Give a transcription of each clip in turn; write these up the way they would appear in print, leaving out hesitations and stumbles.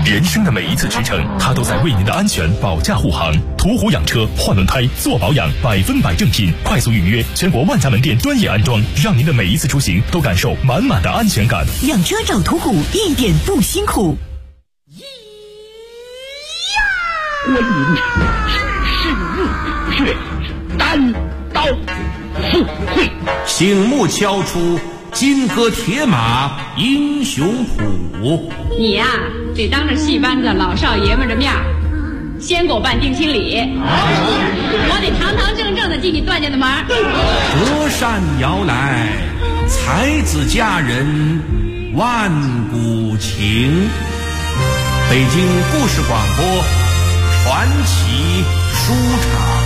人生的每一次驰骋，他都在为您的安全保驾护航。途虎养车换轮胎做保养，100%正品，快速预约，全国万家门店专业安装，让您的每一次出行都感受满满的安全感。 养车找途虎一点不辛苦。 观音只是热血，单刀赴会， 醒目敲出金戈铁马英雄谱。 你呀，得当着戏班子老少爷们的面先给我办定亲礼，我得堂堂正正的进你段家的门。 隔山摇来，才子佳人万古情。北京故事广播传奇书场。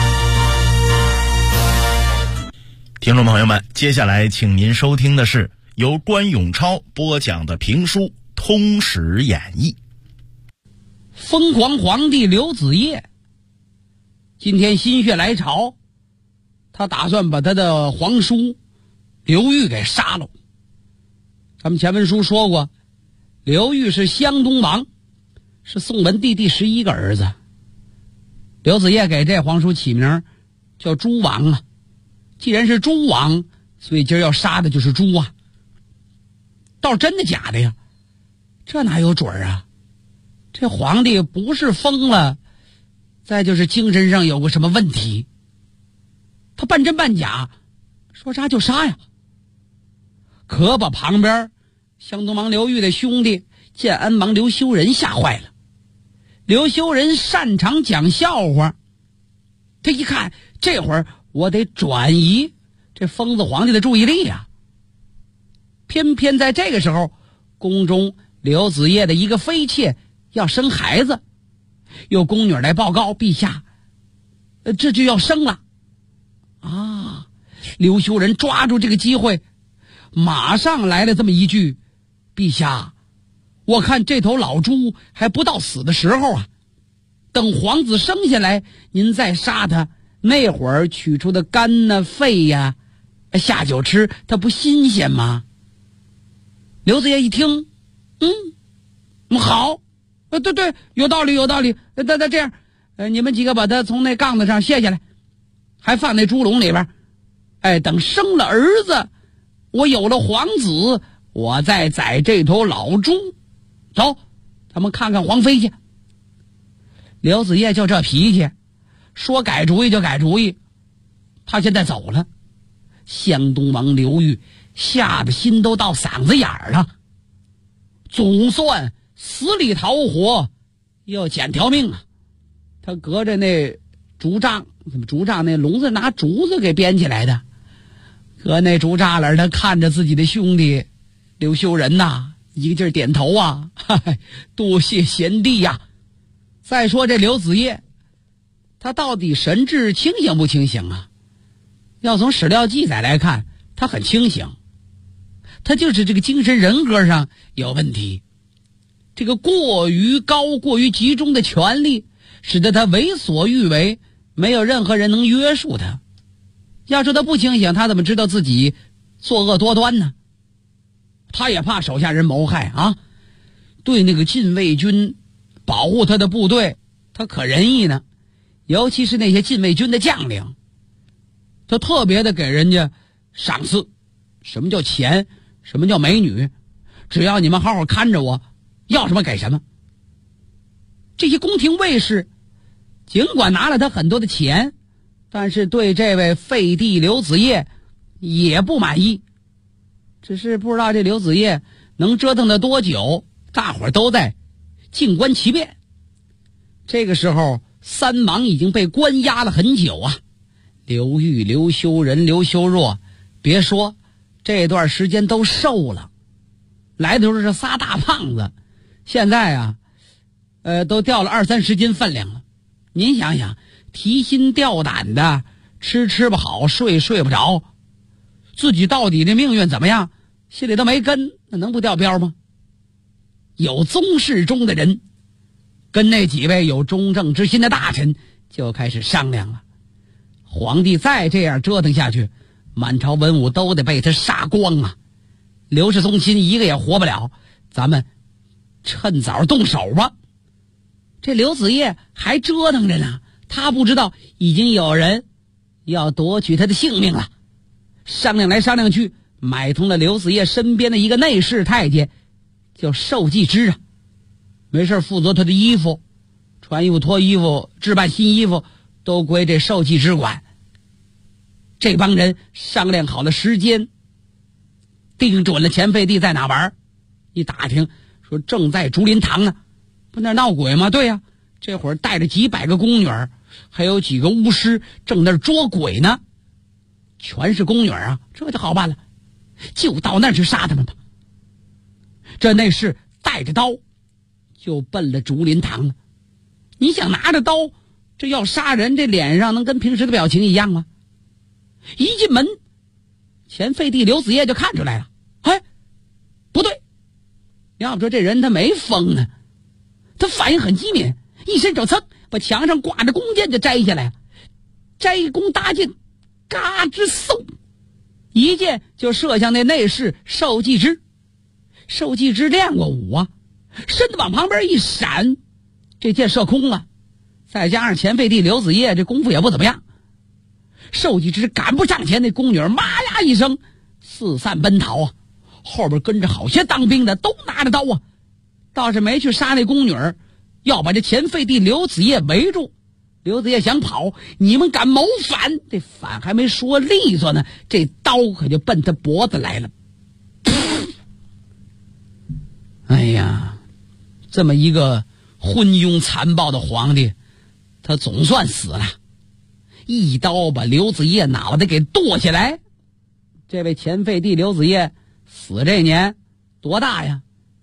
听众朋友们，接下来请您收听的是由关永超播讲的评书《通史演义》。 疯狂皇帝刘子业今天心血来潮，他打算把他的皇叔刘裕给杀了。咱们前文书说过，刘裕是湘东王，是宋文帝第11个儿子。刘子业给这皇叔起名叫猪王啊，既然是猪王，所以今儿要杀的就是猪啊。倒是真的假的呀？这哪有准啊？这皇帝不是疯了，再就是精神上有个什么问题，他半真半假，说杀就杀呀。可把旁边湘东王刘裕的兄弟建安王刘修仁吓坏了。刘修仁擅长讲笑话，他一看这会儿我得转移这疯子皇帝的注意力呀。偏偏在这个时候，宫中刘子业的一个妃妾要生孩子，有宫女来报告陛下，这就要生了啊！刘修仁抓住这个机会，马上来了这么一句：陛下，我看这头老猪还不到死的时候啊，等皇子生下来您再杀他，那会儿取出的肝呢肺呀下酒吃，它不新鲜吗？刘子业一听，好，对，有道理。那这样，你们几个把他从那杠子上卸下来，还放那猪笼里边。等生了儿子，我有了皇子，我再宰这头老猪。走，咱们看看皇妃去。刘子业就这脾气，说改主意就改主意。他现在走了，湘东王刘裕吓得心都到嗓子眼儿了，总算死里逃活，又捡条命啊！他隔着那竹帐，那笼子拿竹子给编起来的，隔那竹栅栏，他看着自己的兄弟刘修仁呐，一个劲儿点头啊，多谢贤弟呀。再说这刘子业，他到底神志清醒不清醒啊？要从史料记载来看，他很清醒，他就是这个精神人格上有问题。这个过于高、过于集中的权力，使得他为所欲为，没有任何人能约束他。要说他不清醒，他怎么知道自己作恶多端呢？他也怕手下人谋害啊，对那个禁卫军保护他的部队，他可仁义呢。尤其是那些禁卫军的将领，他特别的给人家赏赐。什么叫钱？什么叫美女？只要你们好好看着我，要什么给什么。这些宫廷卫士尽管拿了他很多的钱，但是对这位废帝刘子业也不满意。只是不知道这刘子业能折腾得多久，大伙儿都在静观其变。这个时候三王已经被关押了很久啊，刘裕、刘修仁、刘修若，别说这段时间都瘦了，来的时候是仨大胖子，现在啊都掉了20-30斤分量了。您想想，提心吊胆的，吃不好，睡不着，自己到底的命运怎么样，心里都没根，那能不掉标吗？有宗室中的人跟那几位有忠正之心的大臣就开始商量了，皇帝再这样折腾下去，满朝文武都得被他杀光啊！刘氏宗亲一个也活不了，咱们趁早动手吧。这刘子业还折腾着呢，他不知道已经有人要夺取他的性命了。商量来商量去，买通了刘子业身边的一个内侍太监，叫寿继之啊。没事负责他的衣服，穿衣服脱衣服，置办新衣服都归这寿继之管。这帮人商量好了时间，定准了钱废帝在哪玩，一打听说正在竹林堂呢。不那闹鬼吗？对呀，这会儿带着几百个宫女儿，还有几个巫师正那捉鬼呢，全是宫女啊，这就好办了，就到那儿去杀他们吧。这内侍带着刀就奔了竹林堂了。你想拿着刀这要杀人，这脸上能跟平时的表情一样吗？一进门，钱废帝刘子业就看出来了，哎，不对，要不说这人他没疯呢，他反应很机敏，一伸手噌把墙上挂着弓箭就摘下来了，摘弓搭箭，嘎吱嗖，一箭就射向那内侍寿继之。寿继之练过武啊，身子往旁边一闪，这箭射空了。再加上钱废帝刘子业这功夫也不怎么样，寿继之赶不上前，那宫女妈呀一声四散奔逃啊，后边跟着好些当兵的都拿着刀啊，倒是没去杀那宫女，要把这钱废帝刘子业围住。刘子业想跑，你们敢谋反，这反还没说利索呢，这刀可就奔他脖子来了。哎呀，这么一个昏庸残暴的皇帝，他总算死了，一刀把刘子业脑袋给剁下来。这位钱废帝刘子业死这年多大呀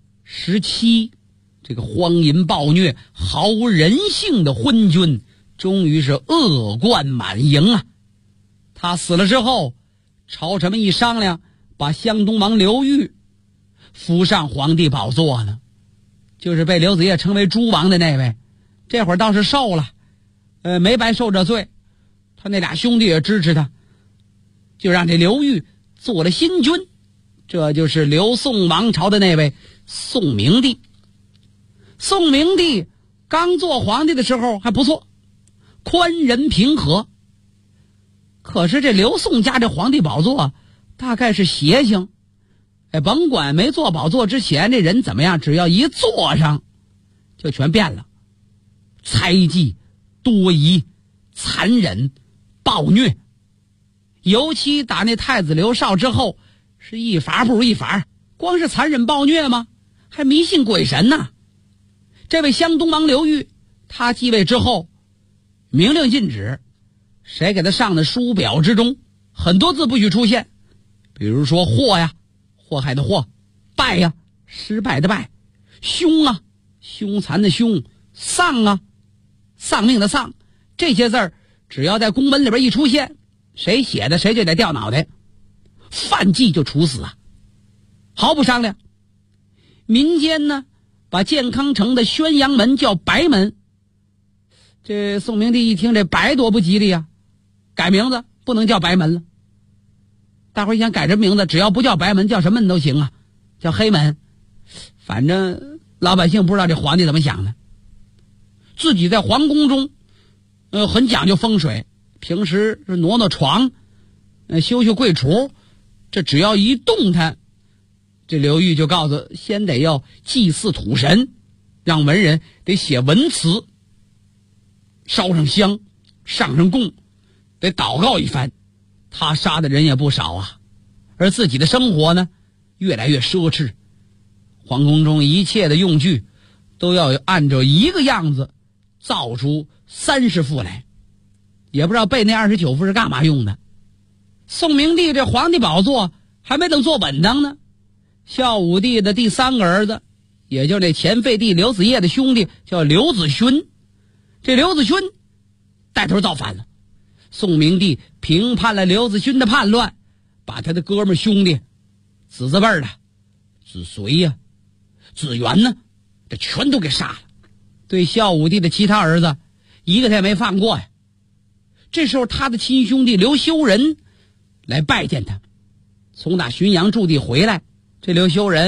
？17。这个荒淫暴虐毫无人性的昏君终于是恶贯满盈啊。他死了之后，朝臣们一商量，把湘东王刘裕扶上皇帝宝座呢，就是被刘子业称为猪王的那位，这会儿倒是受了，没白受这罪，他那俩兄弟也支持他，就让这刘裕做了新君，这就是刘宋王朝的那位宋明帝。宋明帝刚做皇帝的时候还不错，宽仁平和。可是这刘宋家这皇帝宝座大概是邪性，甭管没坐宝座之前这人怎么样，只要一坐上就全变了，猜忌、多疑、残忍、暴虐。尤其打那太子刘绍之后，是一法不如一法，光是残忍暴虐吗？还迷信鬼神呢。这位湘东王刘裕，他继位之后，明令禁止谁给他上的书表之中很多字不许出现，比如说祸呀，祸害的祸；败呀，失败的败；凶啊，凶残的凶；丧啊，丧命的丧。这些字儿只要在公文里边一出现，谁写的谁就得掉脑袋，犯忌就处死啊，毫不商量。民间呢，把健康城的宣阳门叫白门。这宋明帝一听这白多不吉利呀，改名字不能叫白门了。大伙儿想改这名字，只要不叫白门，叫什么都行啊，叫黑门。反正老百姓不知道这皇帝怎么想的，自己在皇宫中很讲究风水，平时是挪挪床，修修柜橱，这只要一动弹，这刘裕就告诉先得要祭祀土神，让文人得写文词，烧上香，上上供，得祷告一番。他杀的人也不少啊，而自己的生活呢越来越奢侈，皇宫中一切的用具都要按照一个样子造出30副来，也不知道备那29副是干嘛用的。宋明帝这皇帝宝座还没等坐稳当呢，孝武帝的第3个儿子，也就是那钱废帝刘子业的兄弟叫刘子勋，这刘子勋带头造反了。宋明帝平判了刘子勋的叛乱，把他的哥们兄弟子字辈的子随呀、子元呢，这全都给杀了。对孝武帝的其他儿子一个他也没放过呀。这时候他的亲兄弟刘修仁来拜见他，从那浔阳驻地回来，这刘修仁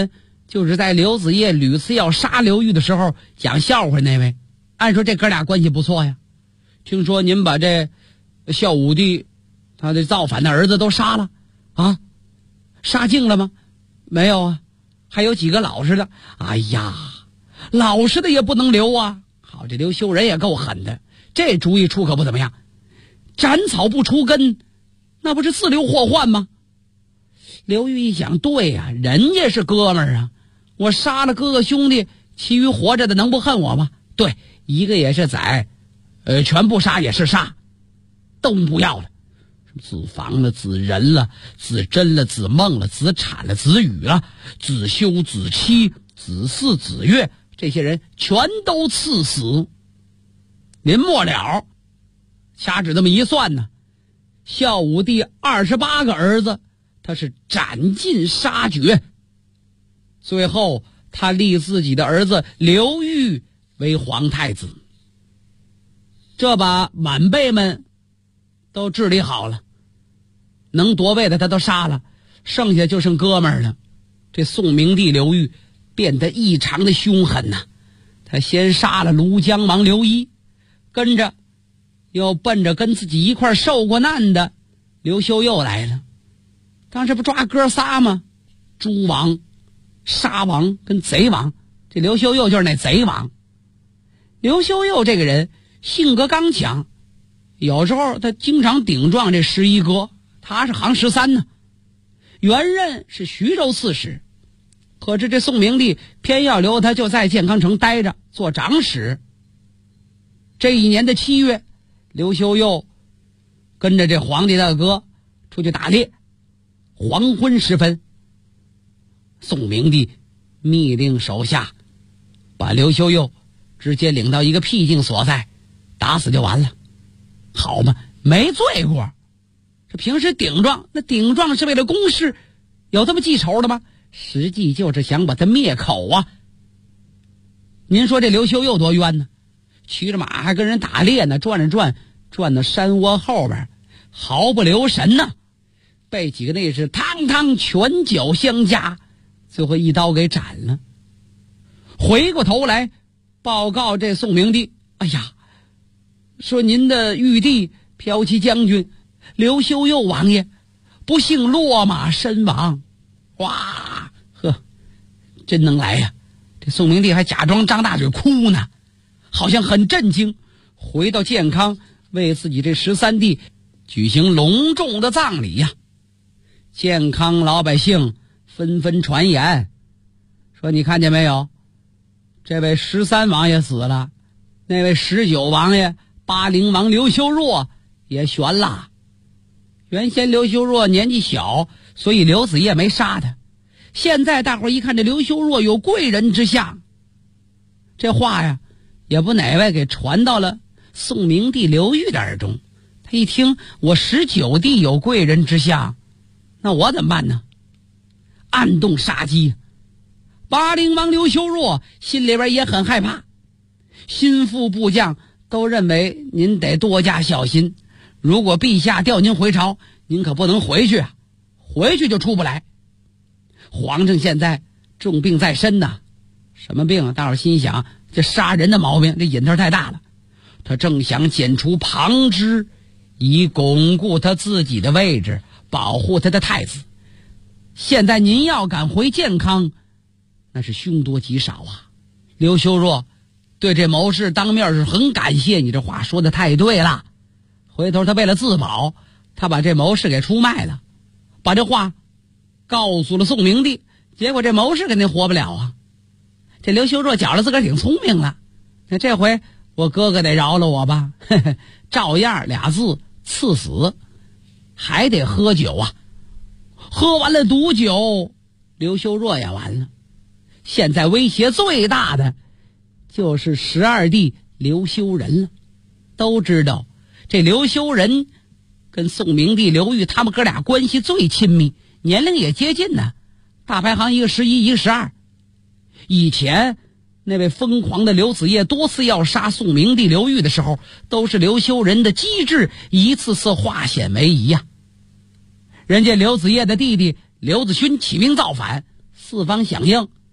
就是在刘子业屡次要杀刘裕的时候讲笑话那位。按说这哥俩关系不错呀，听说您把这孝武帝他的造反的儿子都杀了啊？杀尽了吗？没有啊，还有几个老实的。哎呀，老实的也不能留啊。好，这刘修仁也够狠的，这主意出可不怎么样。斩草不除根，那不是自留祸患吗？刘裕一想，对呀，人家是哥们儿啊，我杀了哥哥兄弟，其余活着的能不恨我吗？对，一个也是宰，全部杀也是杀，都不要了。子房了，子仁了，子真了，子孟了，子产了，子羽了，子修、子期、子嗣、子越，这些人全都赐死。临末了，掐指这么一算呢，孝武帝28个儿子他是斩尽杀绝，最后他立自己的儿子刘裕为皇太子。这把满辈们都治理好了，能夺位的他都杀了，剩下就剩哥们儿了。这宋明帝刘裕变得异常的凶狠呐，他先杀了庐江王刘一，跟着又奔着跟自己一块受过难的刘修佑来了。当时不抓哥仨吗？诸王、杀王跟贼王，这刘修佑就是那贼王。刘修佑这个人性格刚强，有时候他经常顶撞这11哥，他是行13呢。原任是徐州刺史，可是这宋明帝偏要留他就在建康城待着做长史。这一年的7月，刘修佑跟着这皇帝大哥出去打猎，黄昏时分，宋明帝密令手下把刘修佑直接领到一个僻静所在，打死就完了。好嘛，没罪过。这平时顶撞，那顶撞是为了公事，有这么记仇的吗？实际就是想把他灭口啊。您说这刘修佑多冤呢？骑着马还跟人打猎呢，转到山窝后边，毫不留神呢，被几个那是汤汤拳脚相加，最后一刀给斩了。回过头来报告这宋明帝，哎呀，说您的玉帝骠骑将军刘修佑王爷不幸落马身亡。哇呵，真能来呀！这宋明帝还假装张大嘴哭呢，好像很震惊。回到建康，为自己这13弟举行隆重的葬礼呀。建康老百姓纷纷传言说，你看见没有，这位13王爷死了，那位19王爷巴陵王刘修若也悬了。原先刘修若年纪小，所以刘子业没杀他。现在大伙一看这刘修若有贵人之相，这话呀也不哪位给传到了宋明帝刘裕的耳中。他一听我19弟有贵人之相，那我怎么办呢？暗动杀机。巴陵王刘修若心里边也很害怕，心腹部将都认为您得多加小心，如果陛下调您回朝，您可不能回去啊，回去就出不来。皇上现在重病在身呐。什么病啊？大伙心想，这杀人的毛病，这瘾头太大了。他正想剪除旁支，以巩固他自己的位置，保护他的太子。现在您要敢回建康，那是凶多吉少啊。刘修若对这谋士当面是很感谢，你这话说的太对了。回头他为了自保，他把这谋士给出卖了，把这话告诉了宋明帝，结果这谋士肯定活不了啊。这刘修若觉得自个儿挺聪明了，那这回我哥哥得饶了我吧，照样俩字赐死，还得喝酒啊。喝完了毒酒，刘修若也完了。现在威胁最大的就是12弟刘修仁了。都知道这刘修仁跟宋明帝刘裕他们哥俩关系最亲密，年龄也接近呢，大排行一个11一个12。以前那位疯狂的刘子业多次要杀宋明帝刘裕的时候，都是刘修仁的机智一次次化险为夷呀。人家刘子业的弟弟刘子勋起兵造反，四方响应，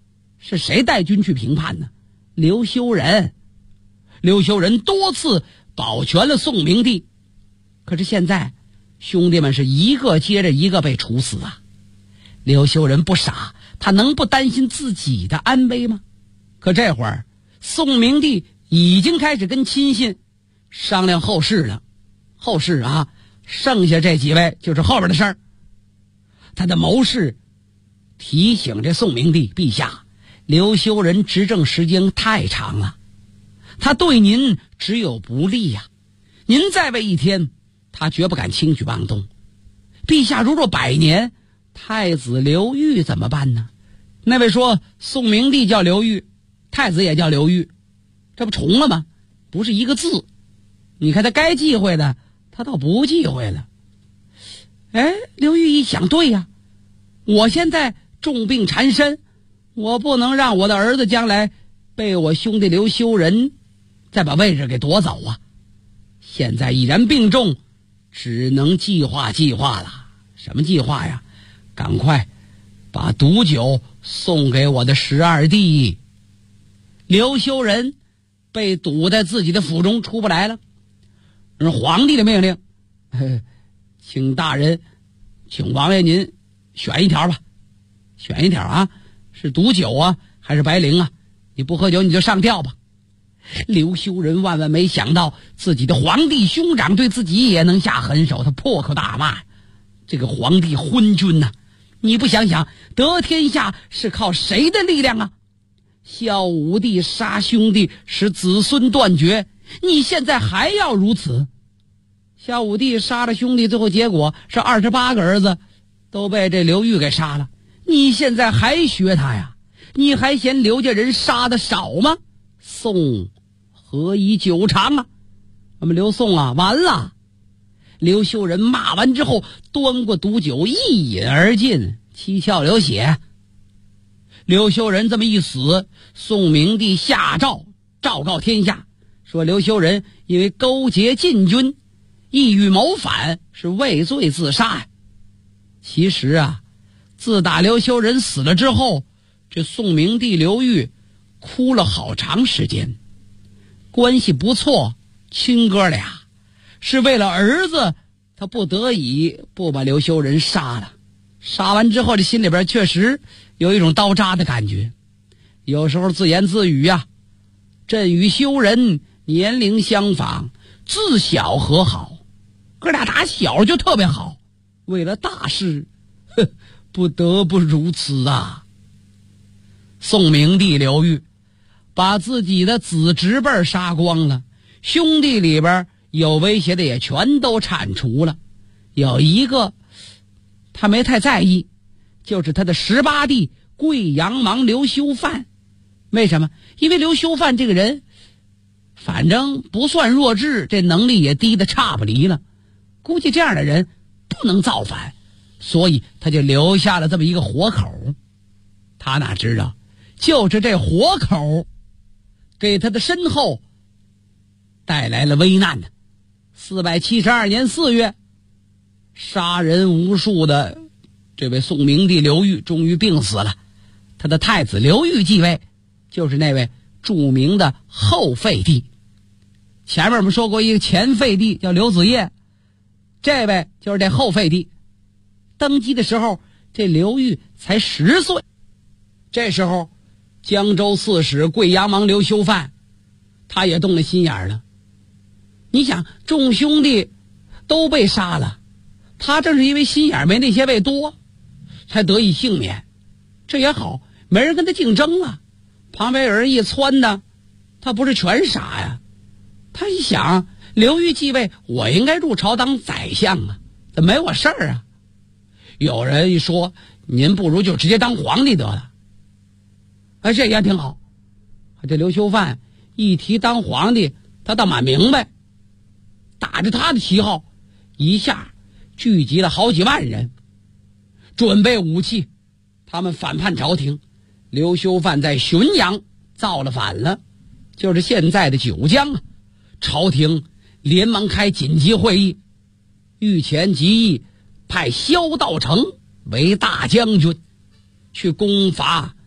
是谁带军去平叛呢？刘修仁。刘修仁多次保全了宋明帝，可是现在兄弟们是一个接着一个被处死啊！刘修仁不傻，他能不担心自己的安危吗？可这会儿宋明帝已经开始跟亲信商量后事了。后事啊，剩下这几位就是后边的事儿。他的谋士提醒这宋明帝，陛下，刘修仁执政时间太长了，他对您只有不利呀。您再位一天，他绝不敢轻举妄动。陛下如若100年，太子刘裕怎么办呢？那位说宋明帝叫刘裕，太子也叫刘裕，这不重了吗？不是一个字。你看他该忌讳的，他倒不忌讳了。刘裕一想，对呀，我现在重病缠身，我不能让我的儿子将来被我兄弟刘修仁再把位置给夺走啊！现在已然病重，只能计划了。什么计划呀？赶快把毒酒送给我的12弟。刘修仁被堵在自己的府中出不来了，皇帝的命令，请大人，请王爷您选一条吧，选一条啊，是毒酒啊还是白绫啊？你不喝酒你就上吊吧。刘修仁万万没想到自己的皇帝兄长对自己也能下狠手，他破口大骂，这个皇帝昏君呐，你不想想得天下是靠谁的力量啊？孝武帝杀兄弟使子孙断绝，你现在还要如此？孝武帝杀了兄弟，最后结果是28个儿子都被这刘裕给杀了，你现在还学他呀？你还嫌刘家人杀的少吗？宋何以久长啊？那么刘宋啊，完了。刘修仁骂完之后，端过毒酒一饮而尽，七窍流血。刘修仁这么一死，宋明帝下诏告天下，说刘修仁因为勾结禁军，意欲谋反，是畏罪自杀呀。其实啊，自打刘修仁死了之后，这宋明帝刘裕哭了好长时间。关系不错，亲哥俩，是为了儿子，他不得已不把刘修仁杀了。杀完之后，这心里边确实有一种刀扎的感觉。有时候自言自语啊，朕与修仁年龄相仿，自小和好，哥俩打小就特别好，为了大事不得不如此啊。宋明帝刘裕把自己的子侄辈杀光了，兄弟里边有威胁的也全都铲除了。有一个他没太在意，就是他的18弟贵阳王刘修范。为什么？因为刘修范这个人反正不算弱智，这能力也低得差不离了，估计这样的人不能造反，所以他就留下了这么一个活口。他哪知道，就是这活口给他的身后带来了危难呢。472年4月，杀人无数的这位宋明帝刘裕终于病死了，他的太子刘裕继位，就是那位著名的后废帝。前面我们说过一个前废帝叫刘子业，这位就是这后废帝。登基的时候，这刘裕才10岁。这时候江州刺史贵阳王刘修范他也动了心眼了。你想，众兄弟都被杀了，他正是因为心眼没那些位多，才得以幸免。这也好，没人跟他竞争了。旁边有人一撺的，他不是全傻呀。他一想，刘裕继位，我应该入朝当宰相啊，怎么没我事儿啊？有人一说，您不如就直接当皇帝得了。这也挺好。这刘修范一提当皇帝，他倒蛮明白，打着他的旗号，一下聚集了好几万人，准备武器，他们反叛朝廷。刘修范在浔阳造了反了，就是现在的九江啊。朝廷连忙开紧急会议，御前极议派萧道成为大将军，去攻伐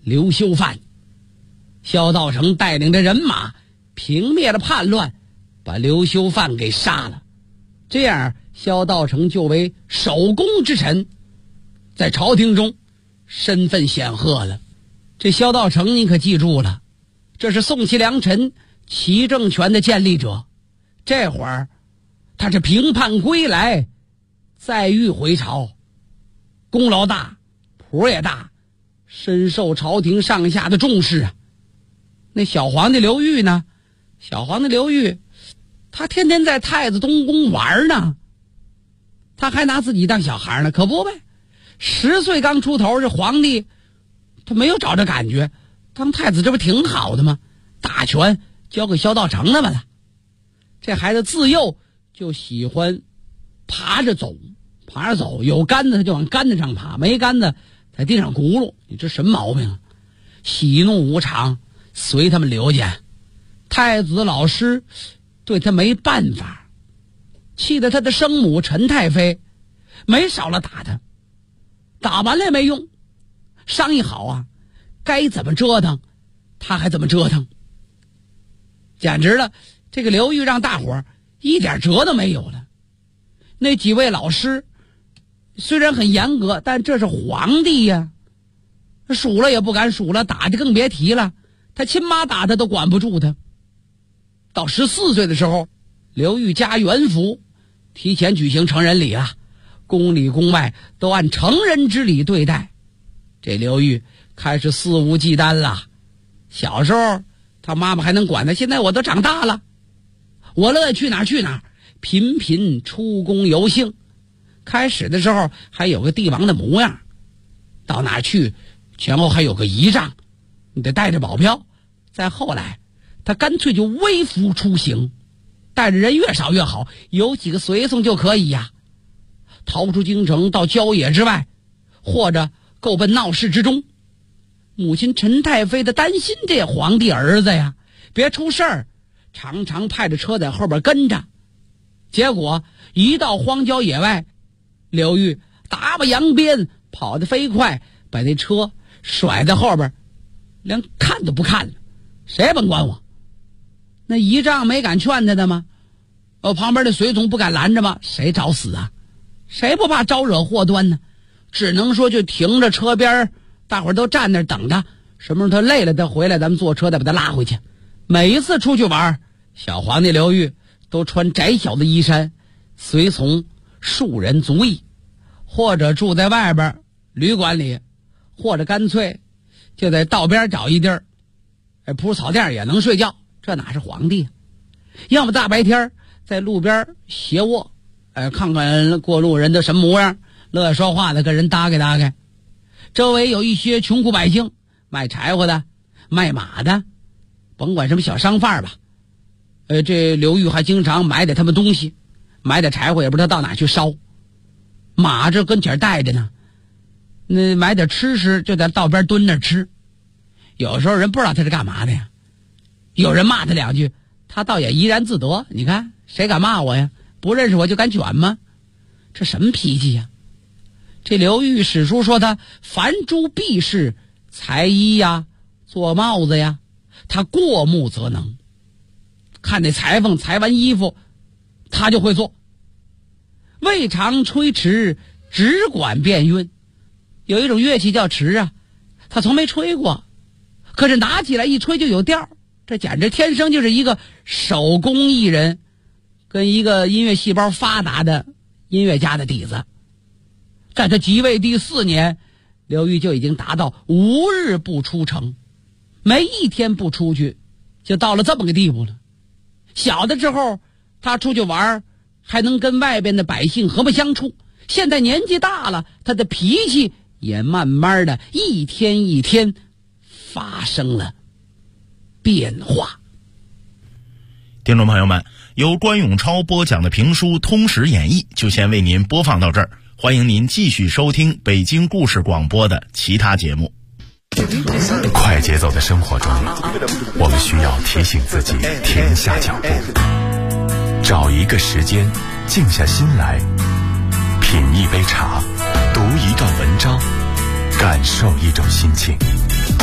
刘修范。萧道成带领着人马平灭了叛乱，把刘修范给杀了。这样萧道成就为首功之臣，在朝廷中身份显赫了。这萧道成你可记住了，这是宋齐梁陈齐政权的建立者。这会儿他是平叛归来，再遇回朝，功劳大，谱也大，深受朝廷上下的重视啊。那小皇帝刘裕呢？小皇帝刘裕他天天在太子东宫玩呢，他还拿自己当小孩呢，可不呗。10岁刚出头，这皇帝他没有找着感觉，当太子这不挺好的吗？大权交给萧道成了吧。这孩子自幼就喜欢爬着走，有杆子他就往杆子上爬，没杆子在地上轱辘。你这什么毛病啊？喜怒无常，随他们刘家。太子老师对他没办法，气得他的生母陈太妃没少了打他，打完了也没用。商议好啊，该怎么折腾他还怎么折腾。简直了，这个刘裕让大伙儿一点辙都没有了。那几位老师虽然很严格，但这是皇帝呀，数了也不敢数了，打就更别提了。他亲妈打他都管不住他。到14岁的时候，刘裕家元服，提前举行成人礼了，宫里宫外都按成人之礼对待。这刘裕开始肆无忌惮了。小时候他妈妈还能管他，现在我都长大了，我乐意去哪儿去哪儿，频频出宫游幸。开始的时候还有个帝王的模样，到哪儿去前后还有个仪仗，你得带着保镖。再后来他干脆就微服出行，带着人越少越好，有几个随从就可以呀。逃出京城到郊野之外，或者够奔闹市之中。母亲陈太妃的担心这皇帝儿子呀别出事儿，常常派着车在后边跟着。结果一到荒郊野外，刘裕打把扬鞭跑得飞快，把那车甩在后边，连看都不看了，谁也甭管我。那仪仗没敢劝他的吗？旁边的随从不敢拦着吗？谁找死啊？谁不怕招惹祸端呢？只能说就停着车边，大伙儿都站那儿等他，什么时候他累了他回来，咱们坐车再把他拉回去。每一次出去玩，小皇帝刘裕都穿窄小的衣衫，随从数人足矣，或者住在外边旅馆里，或者干脆就在道边找一地儿，铺草垫也能睡觉。这哪是皇帝啊？要么大白天在路边斜卧，看看过路人的什么模样，乐意说话的跟人搭给搭给。周围有一些穷苦百姓，卖柴火的，卖马的，甭管什么小商贩吧。这刘裕还经常买点他们东西，买点柴火也不知道到哪去烧。马这跟前带着呢，那买点吃就在道边蹲那吃。有时候人不知道他是干嘛的呀，有人骂他两句，他倒也怡然自得。你看谁敢骂我呀？不认识我就敢卷吗？这什么脾气呀？这刘裕史书说他凡诸弊事，裁衣呀，做帽子呀，他过目则能。看那裁缝裁完衣服，他就会做。未尝吹笞，只管变韵。有一种乐器叫笞啊，他从没吹过，可是拿起来一吹就有调，这简直天生就是一个手工艺人跟一个音乐细胞发达的音乐家的底子。在他即位第4年，刘裕就已经达到无日不出城，没一天不出去，就到了这么个地步了。小的时候他出去玩还能跟外边的百姓和睦相处，现在年纪大了，他的脾气也慢慢的一天一天发生了变化。 听众朋友们，由关永超播讲的评书《通史演义》就先为您播放到这儿，欢迎您继续收听北京故事广播的其他节目。 快节奏的生活中，我们需要提醒自己停下脚步，找一个时间静下心来，品一杯茶，读一段文章，感受一种心情。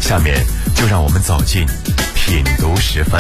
下面就让我们走进品读时分。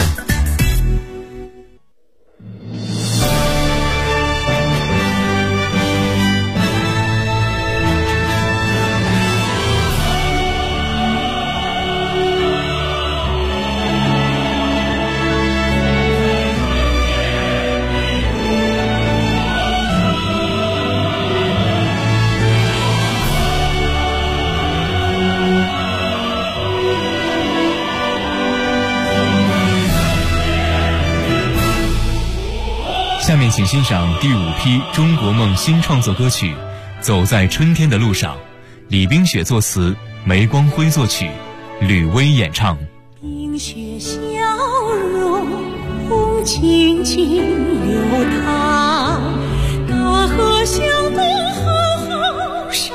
下面请欣赏第5批中国梦新创作歌曲《走在春天的路上》，李冰雪作词，梅光辉作曲，吕薇演唱。 冰雪消融，风轻轻流淌，大河向东浩浩汤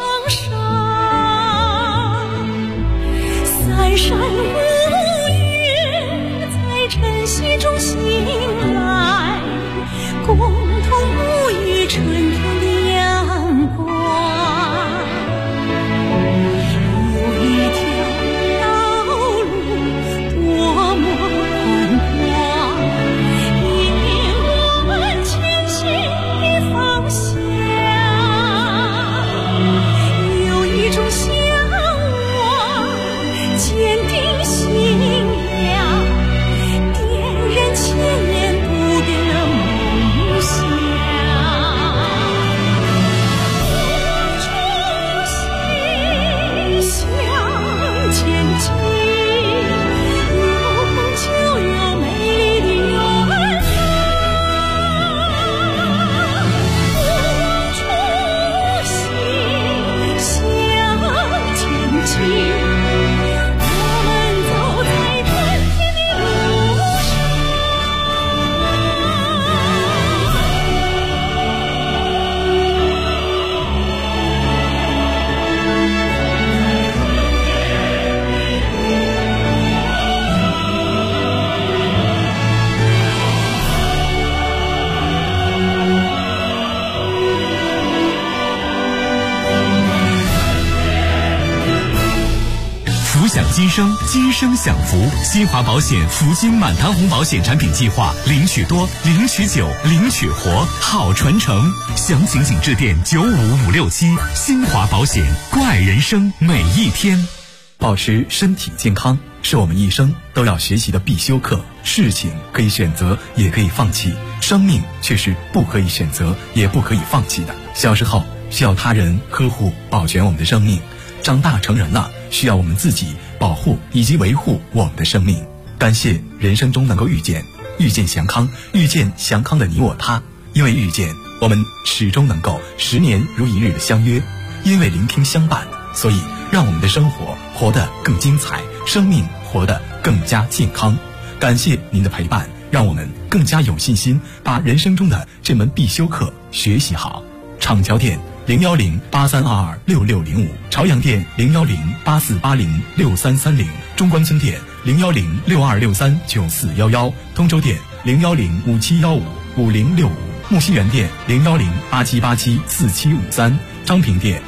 汤，三山五岳在晨曦中醒来，共同沐浴春天的阳光。有一条道路多么宽广，引领我们前行的方向。有一种向往，坚定信仰，点燃千年不变的梦想。向前进，有梦就有美丽的远方。初心向前进，我们走在春天的路福享今生，今生享福。新华保险福金满堂红保险产品计划，领取多，领取久，领取活，好传承。详情请致电95567。新华保险，关爱人生每一天。 保持身体健康是我们一生都要学习的必修课。事情可以选择，也可以放弃，生命却是不可以选择，也不可以放弃的。小时候需要他人呵护保全我们的生命，长大成人了，需要我们自己保护以及维护我们的生命。感谢人生中能够遇见祥康，遇见祥康的你我他。因为遇见，我们始终能够10年如一日的相约；因为聆听相伴，所以让我们的生活活得更精彩，生命活得更加健康。感谢您的陪伴，让我们更加有信心把人生中的这门必修课学习好。厂桥店01083226605，朝阳店01084806330，中关村店01062639411，通州店01057155065，木樨园店01087874753，昌平店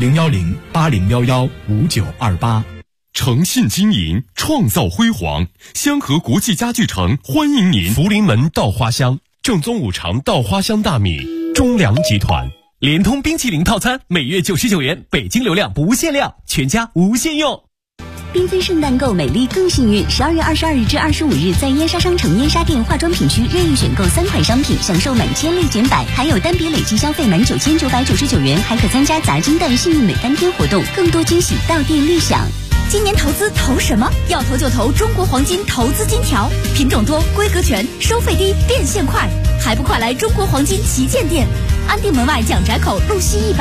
01080115928。 诚信经营，创造辉煌。香河国际家具城欢迎您。福临门稻花香，正宗五常稻花香大米，中粮集团。 联通冰淇淋套餐每月99元，北京流量不限量，全家无限用。 缤纷圣诞购美丽更幸运，12月22日至25日，在燕莎商城燕莎店化妆品区任意选购3款商品，享受满千立减100，还有单笔累计消费满9999元，还可参加砸金蛋幸运每3天活动，更多惊喜到店立享。 今年投资投什么？要投就投中国黄金投资金条，品种多，规格全，收费低，变现快，还不快来中国黄金旗舰店？安定门外蒋宅口路西100。